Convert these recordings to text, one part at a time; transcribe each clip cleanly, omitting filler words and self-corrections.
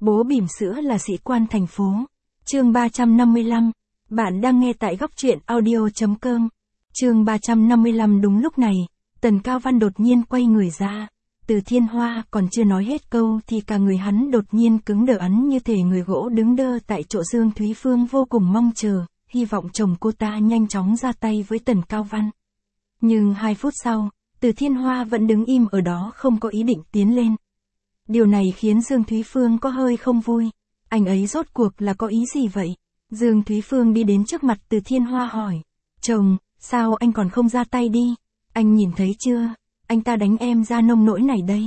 Bố bỉm sữa là sĩ quan thành phố. Chương 355. Bạn đang nghe tại góc truyện audio.com. Chương 355. Đúng lúc này, Tần Cao Văn đột nhiên quay người ra. Từ Thiên Hoa còn chưa nói hết câu thì cả người hắn đột nhiên cứng đờ ấn như thể người gỗ đứng đơ tại chỗ. Dương Thúy Phương vô cùng mong chờ, hy vọng chồng cô ta nhanh chóng ra tay với Tần Cao Văn. Nhưng 2 phút sau, Từ Thiên Hoa vẫn đứng im ở đó không có ý định tiến lên. Điều này khiến Dương Thúy Phương có hơi không vui. Anh ấy rốt cuộc là có ý gì vậy? Dương Thúy Phương đi đến trước mặt Từ Thiên Hoa hỏi. Chồng, sao anh còn không ra tay đi? Anh nhìn thấy chưa? Anh ta đánh em ra nông nỗi này đây.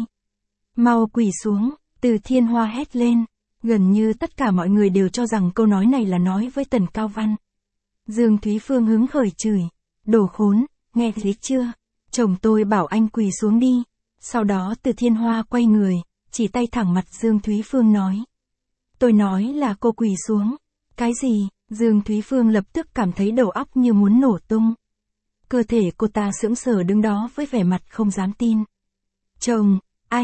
Mau quỳ xuống, Từ Thiên Hoa hét lên. Gần như tất cả mọi người đều cho rằng câu nói này là nói với Tần Cao Văn. Dương Thúy Phương hứng khởi chửi. Đồ khốn, nghe thấy chưa? Chồng tôi bảo anh quỳ xuống đi. Sau đó Từ Thiên Hoa quay người, chỉ tay thẳng mặt Dương Thúy Phương nói. Tôi nói là cô quỳ xuống. Cái gì? Dương Thúy Phương lập tức cảm thấy đầu óc như muốn nổ tung. Cơ thể cô ta sững sờ đứng đó với vẻ mặt không dám tin. Chồng,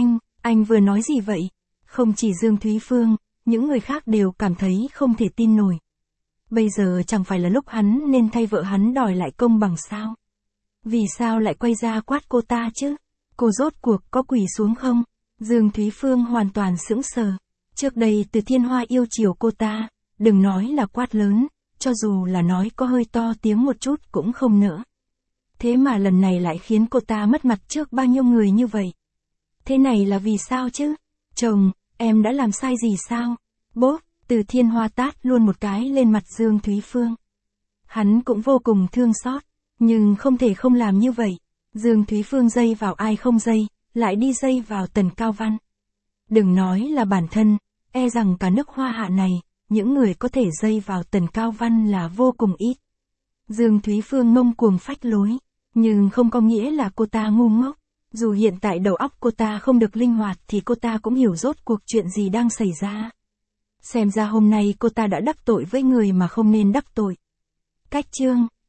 anh vừa nói gì vậy? Không chỉ Dương Thúy Phương, những người khác đều cảm thấy không thể tin nổi. Bây giờ chẳng phải là lúc hắn nên thay vợ hắn đòi lại công bằng sao? Vì sao lại quay ra quát cô ta chứ? Cô rốt cuộc có quỳ xuống không? Dương Thúy Phương hoàn toàn sững sờ. Trước đây Từ Thiên Hoa yêu chiều cô ta, đừng nói là quát lớn, cho dù là nói có hơi to tiếng một chút cũng không nỡ. Thế mà lần này lại khiến cô ta mất mặt trước bao nhiêu người như vậy. Thế này là vì sao chứ? Chồng, em đã làm sai gì sao? Bốp, Từ Thiên Hoa tát luôn một cái lên mặt Dương Thúy Phương. Hắn cũng vô cùng thương xót, nhưng không thể không làm như vậy. Dương Thúy Phương dây vào ai không dây, lại đi dây vào Tần Cao Văn. Đừng nói là bản thân, e rằng cả nước Hoa Hạ này, những người có thể dây vào Tần Cao Văn là vô cùng ít. Dương Thúy Phương ngông cuồng phách lối, nhưng không có nghĩa là cô ta ngu ngốc. Dù hiện tại đầu óc cô ta không được linh hoạt thì cô ta cũng hiểu rốt cuộc chuyện gì đang xảy ra. Xem ra hôm nay cô ta đã đắc tội với người mà không nên đắc tội. Cách chương